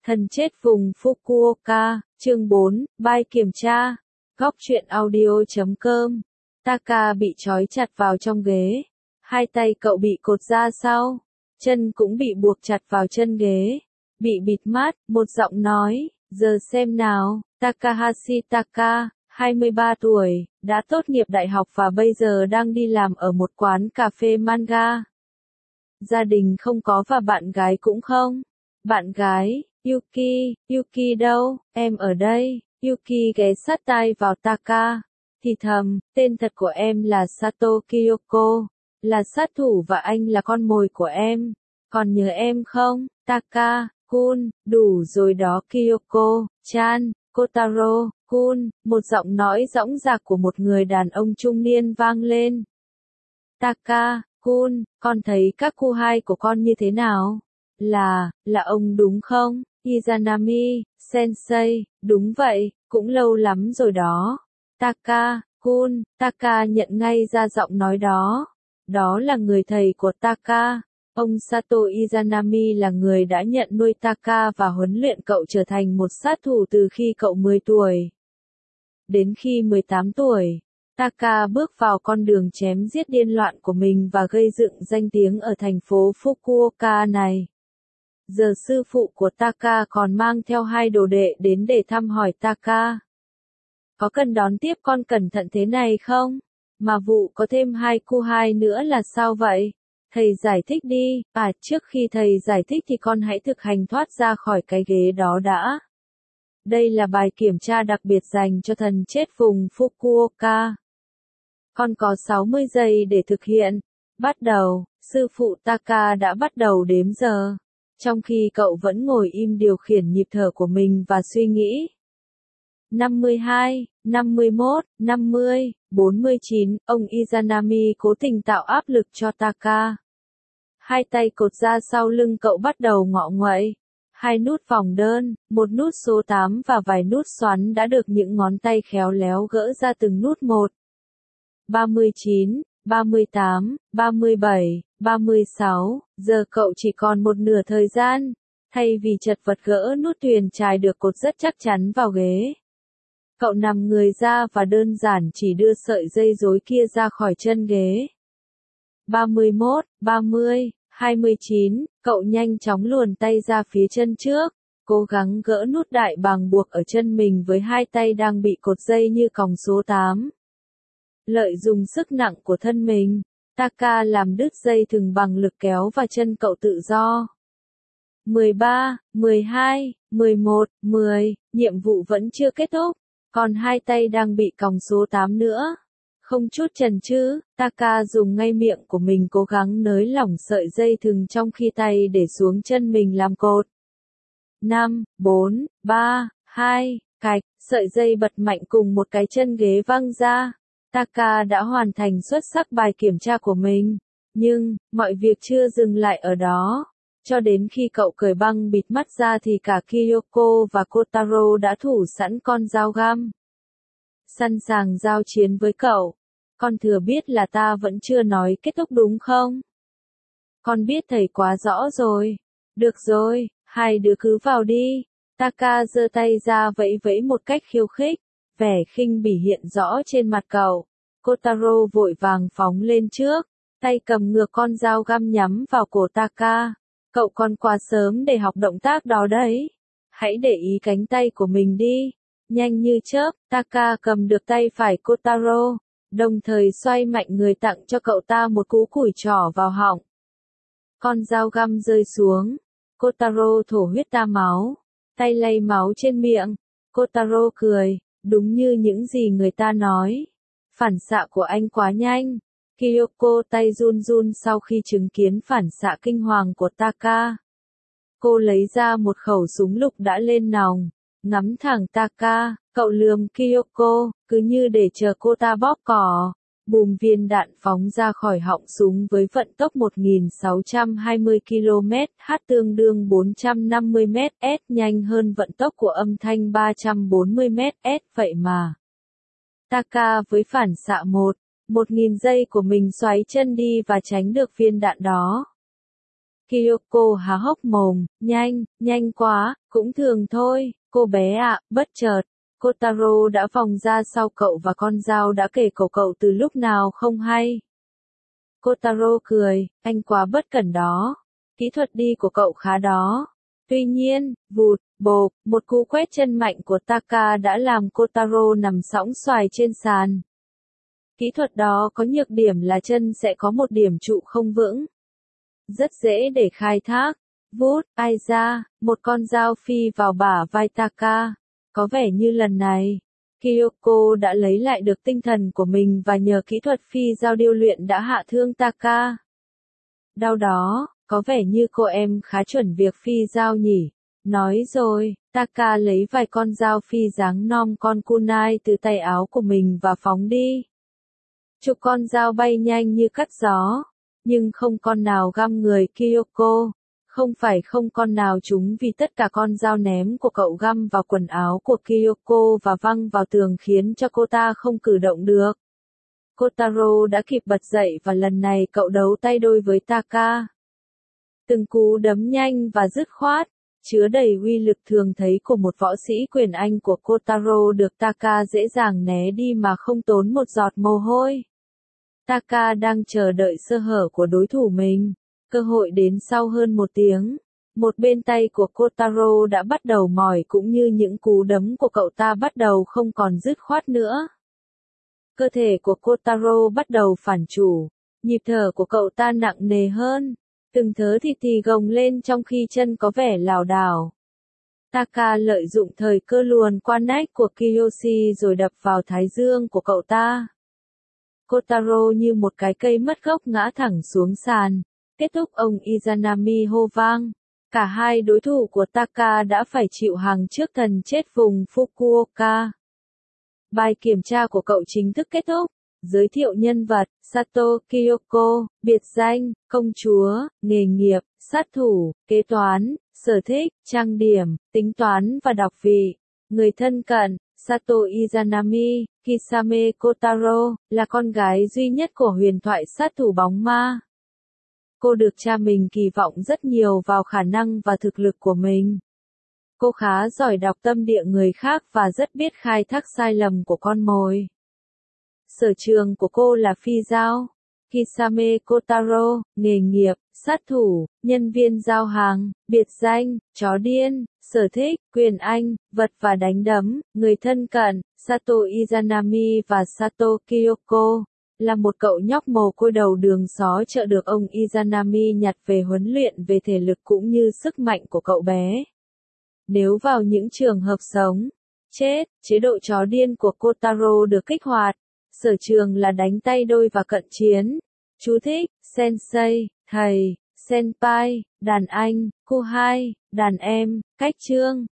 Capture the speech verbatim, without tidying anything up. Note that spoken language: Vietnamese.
Thần chết vùng Fukuoka, chương bốn, bài kiểm tra. Góc truyện audio chấm com. Taka bị trói chặt vào trong ghế. Hai tay cậu bị cột ra sau. Chân cũng bị buộc chặt vào chân ghế. Bị bịt mắt, một giọng nói, giờ xem nào, Takahashi Taka, hai mươi ba tuổi, đã tốt nghiệp đại học và bây giờ đang đi làm ở một quán cà phê manga. Gia đình không có và bạn gái cũng không. Bạn gái, Yuki, Yuki đâu, em ở đây. Yuki ghé sát tai vào Taka, thì thầm, tên thật của em là Sato Kyoko, là sát thủ và anh là con mồi của em. Còn nhớ em không, Taka, Kun, đủ rồi đó Kyoko, Chan, Kotaro, Kun, một giọng nói dõng dạc của một người đàn ông trung niên vang lên. Taka, Kun, con thấy các cu hai của con như thế nào? Là, là ông đúng không? Izanami, sensei, đúng vậy, cũng lâu lắm rồi đó. Taka, Kun, Taka nhận ngay ra giọng nói đó. Đó là người thầy của Taka. Ông Sato Izanami là người đã nhận nuôi Taka và huấn luyện cậu trở thành một sát thủ từ khi cậu mười tuổi. Đến khi mười tám tuổi, Taka bước vào con đường chém giết điên loạn của mình và gây dựng danh tiếng ở thành phố Fukuoka này. Giờ sư phụ của Taka còn mang theo hai đồ đệ đến để thăm hỏi Taka. Có cần đón tiếp con cẩn thận thế này không? Mà vụ có thêm hai cu hai nữa là sao vậy? Thầy giải thích đi, à trước khi thầy giải thích thì con hãy thực hành thoát ra khỏi cái ghế đó đã. Đây là bài kiểm tra đặc biệt dành cho thần chết vùng Fukuoka. Con có sáu mươi giây để thực hiện. Bắt đầu, sư phụ Taka đã bắt đầu đếm giờ. Trong khi cậu vẫn ngồi im điều khiển nhịp thở của mình và suy nghĩ. năm mươi hai, năm mươi mốt, năm mươi, bốn mươi chín, ông Izanami cố tình tạo áp lực cho Taka. Hai tay cột ra sau lưng cậu bắt đầu ngọ nguậy. Hai nút vòng đơn, một nút số tám và vài nút xoắn đã được những ngón tay khéo léo gỡ ra từng nút một. ba mươi chín, ba mươi tám, ba mươi bảy, ba mươi sáu, giờ cậu chỉ còn một nửa thời gian. Thay vì chật vật gỡ nút thuyền chài được cột rất chắc chắn vào ghế. Cậu nằm người ra và đơn giản chỉ đưa sợi dây rối kia ra khỏi chân ghế. ba mươi mốt, ba mươi, hai mươi chín, cậu nhanh chóng luồn tay ra phía chân trước, cố gắng gỡ nút đại bàng buộc ở chân mình với hai tay đang bị cột dây như còng số tám. Lợi dụng sức nặng của thân mình, Taka làm đứt dây thừng bằng lực kéo và chân cậu tự do. mười ba, mười hai, mười một, mười, nhiệm vụ vẫn chưa kết thúc, còn hai tay đang bị còng số tám nữa. Không chút chần chừ, Taka dùng ngay miệng của mình cố gắng nới lỏng sợi dây thừng trong khi tay để xuống chân mình làm cột. năm, bốn, ba, hai, cạch, sợi dây bật mạnh cùng một cái chân ghế văng ra. Taka đã hoàn thành xuất sắc bài kiểm tra của mình, nhưng, mọi việc chưa dừng lại ở đó. Cho đến khi cậu cởi băng bịt mắt ra thì cả Kyoko và Kotaro đã thủ sẵn con dao găm. Sẵn sàng giao chiến với cậu. Con thừa biết là ta vẫn chưa nói kết thúc đúng không? Con biết thầy quá rõ rồi. Được rồi, hai đứa cứ vào đi. Taka giơ tay ra vẫy vẫy một cách khiêu khích. Vẻ khinh bỉ hiện rõ trên mặt cậu. Kotaro vội vàng phóng lên trước, tay cầm ngược con dao găm nhắm vào cổ Taka. Cậu còn quá sớm để học động tác đó đấy. Hãy để ý cánh tay của mình đi. Nhanh như chớp, Taka cầm được tay phải Kotaro, đồng thời xoay mạnh người tặng cho cậu ta một cú củi trỏ vào họng. Con dao găm rơi xuống. Kotaro thổ huyết ra máu, tay lay máu trên miệng. Kotaro cười. Đúng như những gì người ta nói. Phản xạ của anh quá nhanh. Kyoko tay run run sau khi chứng kiến phản xạ kinh hoàng của Taka. Cô lấy ra một khẩu súng lục đã lên nòng, ngắm thẳng Taka, cậu lườm Kyoko, cứ như để chờ cô ta bóp cò. Bùm, viên đạn phóng ra khỏi họng súng với vận tốc một nghìn sáu trăm hai mươi ki lô mét h tương đương bốn trăm năm mươi mét h, nhanh hơn vận tốc của âm thanh ba trăm bốn mươi mét h, vậy mà. Taka với phản xạ một, một nghìn giây của mình xoáy chân đi và tránh được viên đạn đó. Kyoko há hốc mồm, nhanh, nhanh quá, cũng thường thôi, cô bé ạ, bất chợt. Kotaro đã vòng ra sau cậu và con dao đã kề cổ cậu từ lúc nào không hay. Kotaro cười, anh quá bất cẩn đó. Kỹ thuật đi của cậu khá đó. Tuy nhiên, vụt, bộp, một cú quét chân mạnh của Taka đã làm Kotaro nằm sõng soài trên sàn. Kỹ thuật đó có nhược điểm là chân sẽ có một điểm trụ không vững. Rất dễ để khai thác. Vút, ai ra, một con dao phi vào bả vai Taka. Có vẻ như lần này, Kyoko đã lấy lại được tinh thần của mình và nhờ kỹ thuật phi dao điêu luyện đã hạ thương Taka. Đau đó, có vẻ như cô em khá chuẩn việc phi dao nhỉ. Nói rồi, Taka lấy vài con dao phi dáng nom con kunai từ tay áo của mình và phóng đi. Chục con dao bay nhanh như cắt gió, nhưng không con nào găm người Kyoko. Không phải không con nào trúng vì tất cả con dao ném của cậu găm vào quần áo của Kyoko và văng vào tường khiến cho cô ta không cử động được. Kotaro đã kịp bật dậy và lần này cậu đấu tay đôi với Taka. Từng cú đấm nhanh và dứt khoát, chứa đầy uy lực thường thấy của một võ sĩ quyền Anh của Kotaro được Taka dễ dàng né đi mà không tốn một giọt mồ hôi. Taka đang chờ đợi sơ hở của đối thủ mình. Cơ hội đến sau hơn một tiếng. Một bên tay của Kotaro đã bắt đầu mỏi cũng như những cú đấm của cậu ta bắt đầu không còn dứt khoát nữa. Cơ thể của Kotaro bắt đầu phản chủ. Nhịp thở của cậu ta nặng nề hơn. Từng thớ thịt thì gồng lên trong khi chân có vẻ lảo đảo. Taka lợi dụng thời cơ luồn qua nách của Kiyoshi rồi đập vào thái dương của cậu ta. Kotaro như một cái cây mất gốc ngã thẳng xuống sàn. Kết thúc ông Izanami hô vang. Cả hai đối thủ của Taka đã phải chịu hàng trước thần chết vùng Fukuoka. Bài kiểm tra của cậu chính thức kết thúc. Giới thiệu nhân vật, Sato Kyoko, biệt danh, công chúa, nghề nghiệp, sát thủ, kế toán, sở thích, trang điểm, tính toán và đọc vị. Người thân cận, Sato Izanami, Kisame Kotaro, là con gái duy nhất của huyền thoại sát thủ bóng ma. Cô được cha mình kỳ vọng rất nhiều vào khả năng và thực lực của mình. Cô khá giỏi đọc tâm địa người khác và rất biết khai thác sai lầm của con mồi. Sở trường của cô là phi dao. Kisame Kotaro, nghề nghiệp, sát thủ, nhân viên giao hàng, biệt danh, chó điên, sở thích, quyền Anh, vật và đánh đấm, người thân cận, Sato Izanami và Sato Kyoko. Là một cậu nhóc mồ côi đầu đường xó chợ được ông Izanami nhặt về huấn luyện về thể lực cũng như sức mạnh của cậu bé. Nếu vào những trường hợp sống, chết, chế độ chó điên của Kotaro được kích hoạt. Sở trường là đánh tay đôi và cận chiến. Chú thích, sensei, thầy, senpai, đàn anh, cô hai, đàn em, cách chương.